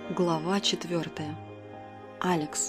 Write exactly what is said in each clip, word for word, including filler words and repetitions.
Глава четвертая. Алекс.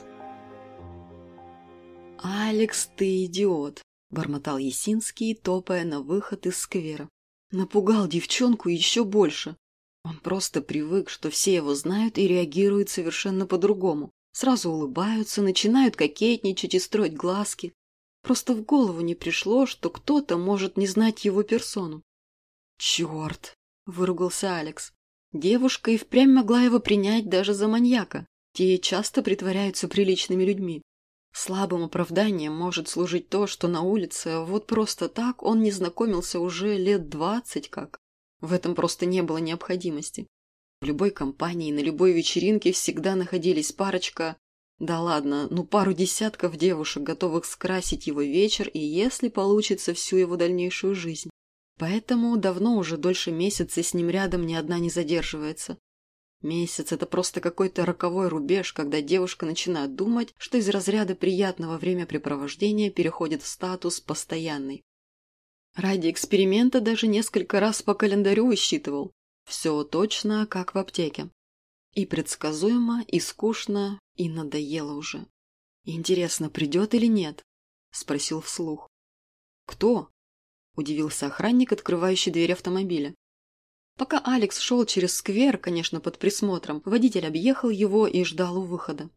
«Алекс, ты идиот!» – бормотал Есинский, топая на выход из сквера. Напугал девчонку еще больше. Он просто привык, что все его знают и реагируют совершенно по-другому. Сразу улыбаются, начинают кокетничать и строить глазки. Просто в голову не пришло, что кто-то может не знать его персону. «Черт!» – выругался Алекс. Девушка и впрямь могла его принять даже за маньяка. Те часто притворяются приличными людьми. Слабым оправданием может служить то, что на улице вот просто так он не знакомился уже лет двадцать как. В этом просто не было необходимости. В любой компании, на любой вечеринке всегда находились парочка, да ладно, ну пару десятков девушек, готовых скрасить его вечер и, если получится, всю его дальнейшую жизнь. Поэтому давно уже дольше месяца с ним рядом ни одна не задерживается. Месяц – это просто какой-то роковой рубеж, когда девушка начинает думать, что из разряда приятного времяпрепровождения переходит в статус постоянный. Ради эксперимента даже несколько раз по календарю высчитывал. Все точно, как в аптеке. И предсказуемо, и скучно, и надоело уже. «Интересно, придет или нет?» – спросил вслух. «Кто?» – удивился охранник, открывающий дверь автомобиля. Пока Алекс шел через сквер, конечно, под присмотром, водитель объехал его и ждал у выхода.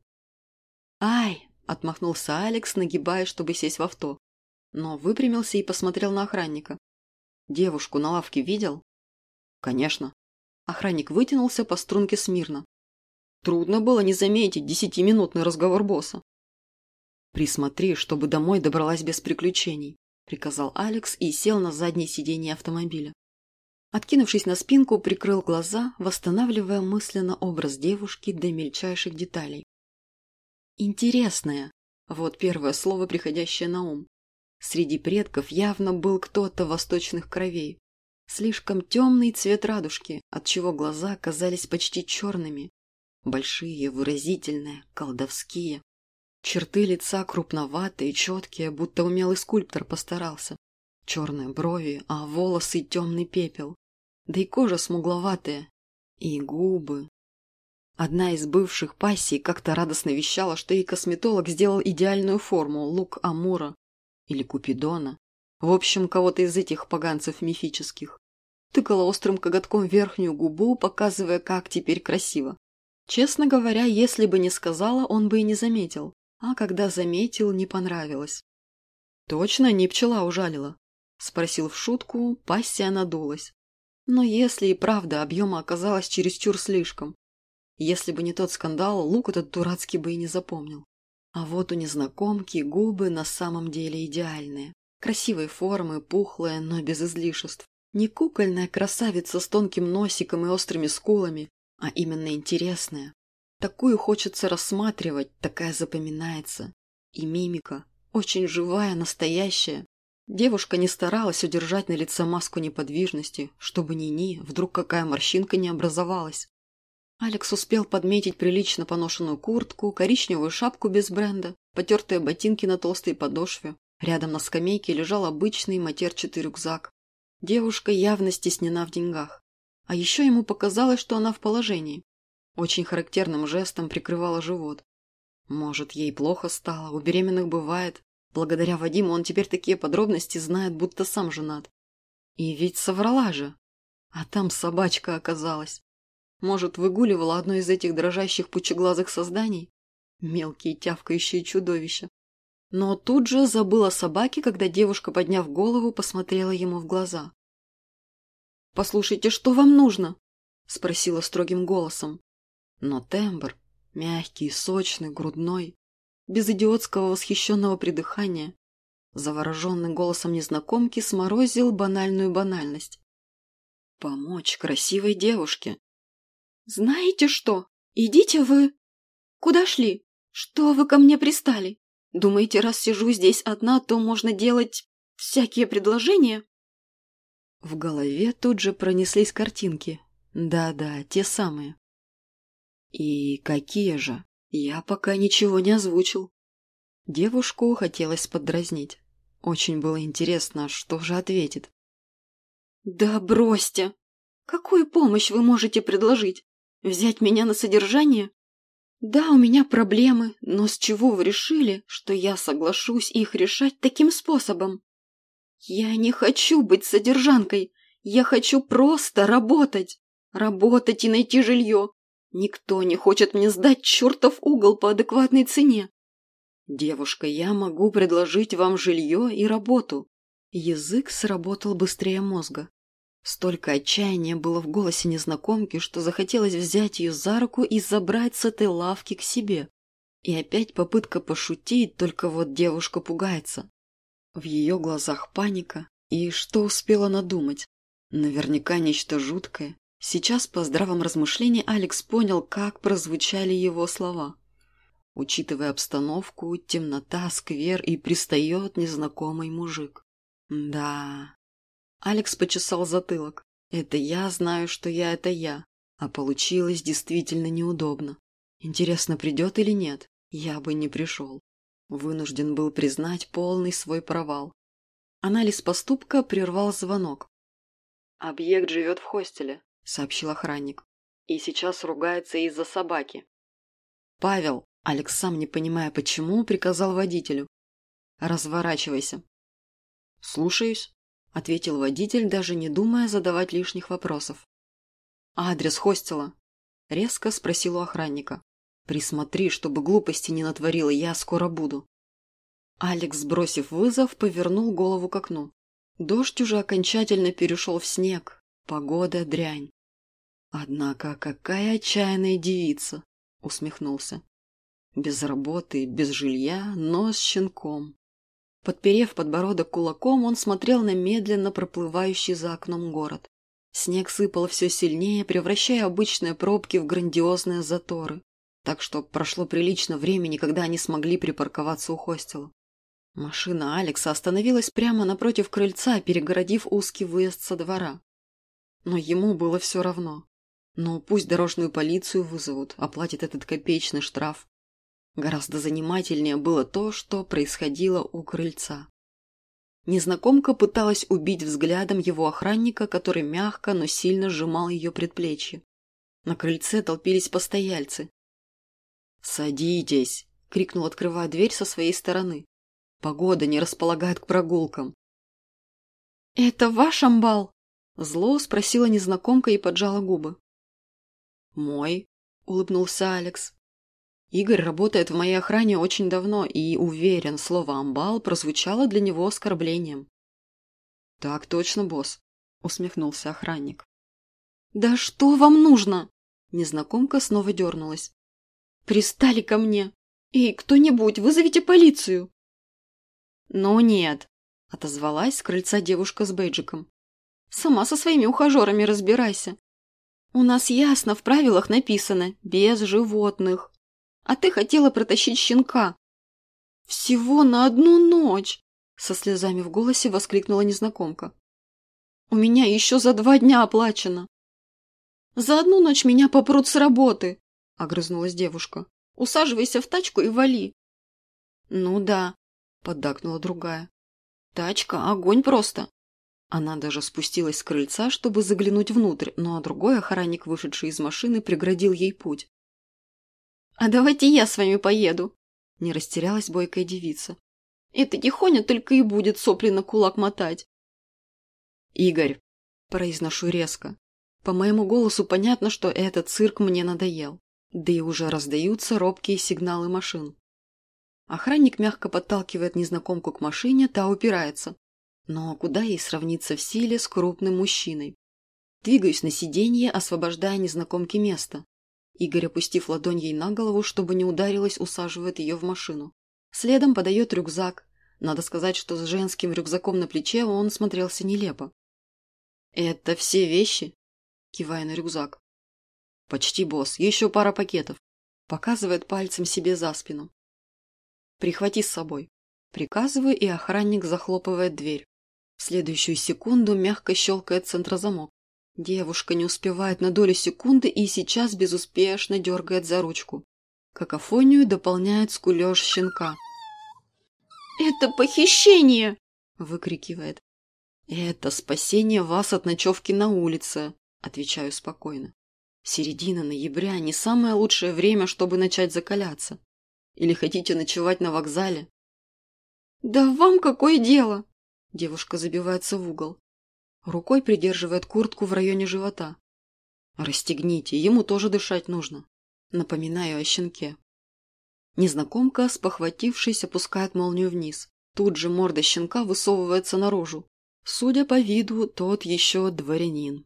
«Ай!» – отмахнулся Алекс, нагибаясь, чтобы сесть в авто. Но выпрямился и посмотрел на охранника. «Девушку на лавке видел?» «Конечно». Охранник вытянулся по струнке смирно. Трудно было не заметить десятиминутный разговор босса. «Присмотри, чтобы домой добралась без приключений», – приказал Алекс и сел на заднее сиденье автомобиля. Откинувшись на спинку, прикрыл глаза, восстанавливая мысленно образ девушки до мельчайших деталей. «Интересная» – вот первое слово, приходящее на ум. Среди предков явно был кто-то восточных кровей. Слишком темный цвет радужки, отчего глаза казались почти черными. Большие, выразительные, колдовские. Черты лица крупноватые, четкие, будто умелый скульптор постарался. Черные брови, а волосы темный пепел. Да и кожа смугловатая. И губы. Одна из бывших пассий как-то радостно вещала, что ей косметолог сделал идеальную форму лук Амура или Купидона. В общем, кого-то из этих поганцев мифических. Тыкала острым коготком верхнюю губу, показывая, как теперь красиво. Честно говоря, если бы не сказала, он бы и не заметил. А когда заметил, не понравилось. «Точно не пчела ужалила?» – спросил в шутку, пассия надулась. Но если и правда объема оказалось чересчур слишком. Если бы не тот скандал, лук этот дурацкий бы и не запомнил. А вот у незнакомки губы на самом деле идеальные. Красивой формы, пухлые, но без излишеств. Не кукольная красавица с тонким носиком и острыми скулами, а именно интересная. Такую хочется рассматривать, такая запоминается. И мимика. Очень живая, настоящая. Девушка не старалась удержать на лице маску неподвижности, чтобы ни-ни, вдруг какая морщинка не образовалась. Алекс успел подметить прилично поношенную куртку, коричневую шапку без бренда, потертые ботинки на толстой подошве. Рядом на скамейке лежал обычный матерчатый рюкзак. Девушка явно стеснена в деньгах. А еще ему показалось, что она в положении. Очень характерным жестом прикрывала живот. Может, ей плохо стало, у беременных бывает. Благодаря Вадиму он теперь такие подробности знает, будто сам женат. И ведь соврала же. А там собачка оказалась. Может, выгуливала одно из этих дрожащих пучеглазых созданий? Мелкие тявкающие чудовища. Но тут же забыла о собаке, когда девушка, подняв голову, посмотрела ему в глаза. «Послушайте, что вам нужно?» – спросила строгим голосом. Но тембр, мягкий, сочный, грудной, без идиотского восхищенного придыхания, завороженный голосом незнакомки сморозил банальную банальность. Помочь красивой девушке. «Знаете что? Идите вы! Куда шли? Что вы ко мне пристали? Думаете, раз сижу здесь одна, то можно делать всякие предложения?» В голове тут же пронеслись картинки. Да-да, те самые. И какие же? Я пока ничего не озвучил. Девушку хотелось подразнить. Очень было интересно, что же ответит. «Да бросьте! Какую помощь вы можете предложить? Взять меня на содержание? Да, у меня проблемы, но с чего вы решили, что я соглашусь их решать таким способом? Я не хочу быть содержанкой. Я хочу просто работать. Работать и найти жилье. Никто не хочет мне сдать чертов угол по адекватной цене. Девушка, я могу предложить вам жилье и работу. Язык сработал быстрее мозга. Столько отчаяния было в голосе незнакомки, что захотелось взять ее за руку и забрать с этой лавки к себе. И опять попытка пошутить, только вот девушка пугается. В ее глазах паника. И что успела надумать? Наверняка нечто жуткое. Сейчас, по здравом размышлении, Алекс понял, как прозвучали его слова. Учитывая обстановку, темнота, сквер и пристает незнакомый мужик. Да. Алекс почесал затылок. Это я знаю, что я – это я. А получилось действительно неудобно. Интересно, придет или нет? Я бы не пришел. Вынужден был признать полный свой провал. Анализ поступка прервал звонок. «Объект живет в хостеле», – сообщил охранник. «И сейчас ругается из-за собаки». «Павел», – Алекс, сам не понимая почему, приказал водителю. «Разворачивайся». «Слушаюсь», – ответил водитель, даже не думая задавать лишних вопросов. «Адрес хостела?» – резко спросил у охранника. «Присмотри, чтобы глупости не натворила, я скоро буду». Алекс, сбросив вызов, повернул голову к окну. Дождь уже окончательно перешел в снег. Погода дрянь. «Однако какая отчаянная девица!» – усмехнулся. «Без работы, без жилья, но с щенком». Подперев подбородок кулаком, он смотрел на медленно проплывающий за окном город. Снег сыпал все сильнее, превращая обычные пробки в грандиозные заторы. Так что прошло прилично времени, когда они смогли припарковаться у хостела. Машина Алекса остановилась прямо напротив крыльца, перегородив узкий выезд со двора. Но ему было все равно. Ну, пусть дорожную полицию вызовут, оплатят этот копеечный штраф. Гораздо занимательнее было то, что происходило у крыльца. Незнакомка пыталась убить взглядом его охранника, который мягко, но сильно сжимал ее предплечье. На крыльце толпились постояльцы. «Садитесь!» – крикнул, открывая дверь со своей стороны. «Погода не располагает к прогулкам». «Это ваш амбал?» – зло спросила незнакомка и поджала губы. «Мой», – улыбнулся Алекс. «Игорь работает в моей охране очень давно и, уверен, слово «амбал» прозвучало для него оскорблением». «Так точно, босс», – усмехнулся охранник. «Да что вам нужно?» Незнакомка снова дернулась. «Пристали ко мне! Эй, кто-нибудь, вызовите полицию!» «Ну нет», – отозвалась с крыльца девушка с бейджиком. «Сама со своими ухажерами разбирайся. У нас ясно в правилах написано «без животных». А ты хотела протащить щенка». «Всего на одну ночь!» – со слезами в голосе воскликнула незнакомка. «У меня еще за два дня оплачено». «За одну ночь меня попрут с работы», – огрызнулась девушка. «Усаживайся в тачку и вали». «Ну да», – поддакнула другая. «Тачка – огонь просто». Она даже спустилась с крыльца, чтобы заглянуть внутрь, но другой охранник, вышедший из машины, преградил ей путь. «А давайте я с вами поеду», – не растерялась бойкая девица. «Это тихоня только и будет сопли на кулак мотать». «Игорь», – произношу резко. По моему голосу понятно, что этот цирк мне надоел. Да и уже раздаются робкие сигналы машин. Охранник мягко подталкивает незнакомку к машине, та упирается. Но куда ей сравниться в силе с крупным мужчиной? Двигаюсь на сиденье, освобождая незнакомке место. Игорь, опустив ладонь ей на голову, чтобы не ударилась, усаживает ее в машину. Следом подает рюкзак. Надо сказать, что с женским рюкзаком на плече он смотрелся нелепо. «Это все вещи?» Кивая на рюкзак. «Почти, босс. Еще пара пакетов». Показывает пальцем себе за спину. «Прихвати с собой». Приказываю, и охранник захлопывает дверь. В следующую секунду мягко щелкает центрозамок. Девушка не успевает на долю секунды и сейчас безуспешно дергает за ручку. Какофонию дополняет скулеж щенка. «Это похищение!» – выкрикивает. «Это спасение вас от ночевки на улице», – отвечаю спокойно. Середина ноября не самое лучшее время, чтобы начать закаляться. Или хотите ночевать на вокзале? Да вам какое дело? Девушка забивается в угол. Рукой придерживает куртку в районе живота. Расстегните, ему тоже дышать нужно. Напоминаю о щенке. Незнакомка, спохватившись, опускает молнию вниз. Тут же морда щенка высовывается наружу. Судя по виду, тот еще дворянин.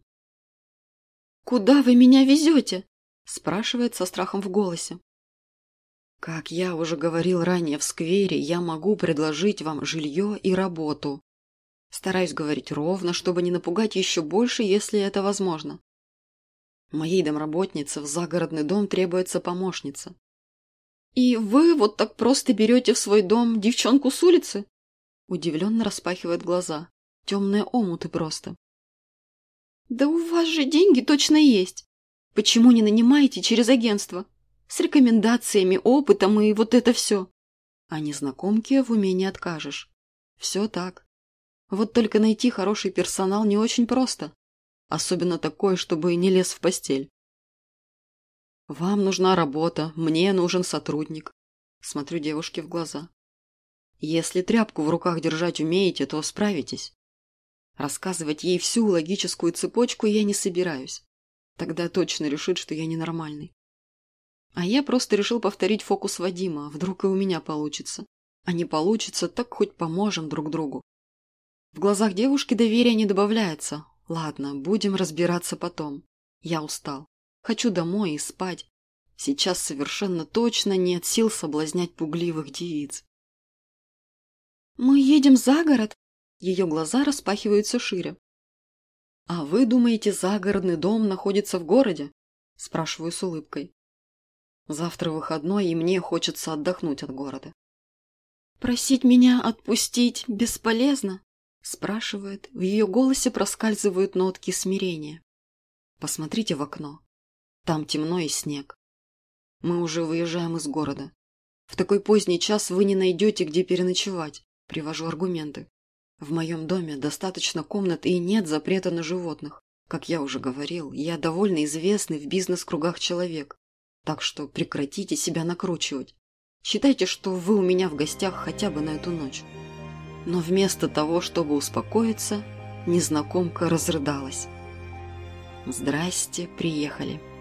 «Куда вы меня везете?» – спрашивает со страхом в голосе. «Как я уже говорил ранее в сквере, я могу предложить вам жилье и работу. Стараюсь говорить ровно, чтобы не напугать еще больше, если это возможно. Моей домработнице в загородный дом требуется помощница». «И вы вот так просто берете в свой дом девчонку с улицы?» Удивленно распахивает глаза. Темные омуты просто. «Да у вас же деньги точно есть. Почему не нанимаете через агентство? С рекомендациями, опытом и вот это все». А незнакомке в уме не откажешь. Все так. Вот только найти хороший персонал не очень просто. Особенно такой, чтобы не лез в постель. «Вам нужна работа, мне нужен сотрудник». Смотрю девушке в глаза. «Если тряпку в руках держать умеете, то справитесь». Рассказывать ей всю логическую цепочку я не собираюсь. Тогда точно решит, что я ненормальный. А я просто решил повторить фокус Вадима, вдруг и у меня получится. А не получится, так хоть поможем друг другу. В глазах девушки доверия не добавляется. Ладно, будем разбираться потом. Я устал. Хочу домой и спать. Сейчас совершенно точно нет сил соблазнять пугливых девиц. «Мы едем за город?» Ее глаза распахиваются шире. «А вы думаете, загородный дом находится в городе?» Спрашиваю с улыбкой. Завтра выходной, и мне хочется отдохнуть от города. «Просить меня отпустить бесполезно?» Спрашивает. В ее голосе проскальзывают нотки смирения. «Посмотрите в окно. Там темно и снег. Мы уже выезжаем из города. В такой поздний час вы не найдете, где переночевать». Привожу аргументы. В моем доме достаточно комнат и нет запрета на животных. Как я уже говорил, я довольно известный в бизнес-кругах человек. Так что прекратите себя накручивать. Считайте, что вы у меня в гостях хотя бы на эту ночь. Но вместо того, чтобы успокоиться, незнакомка разрыдалась. «Здрасте, приехали».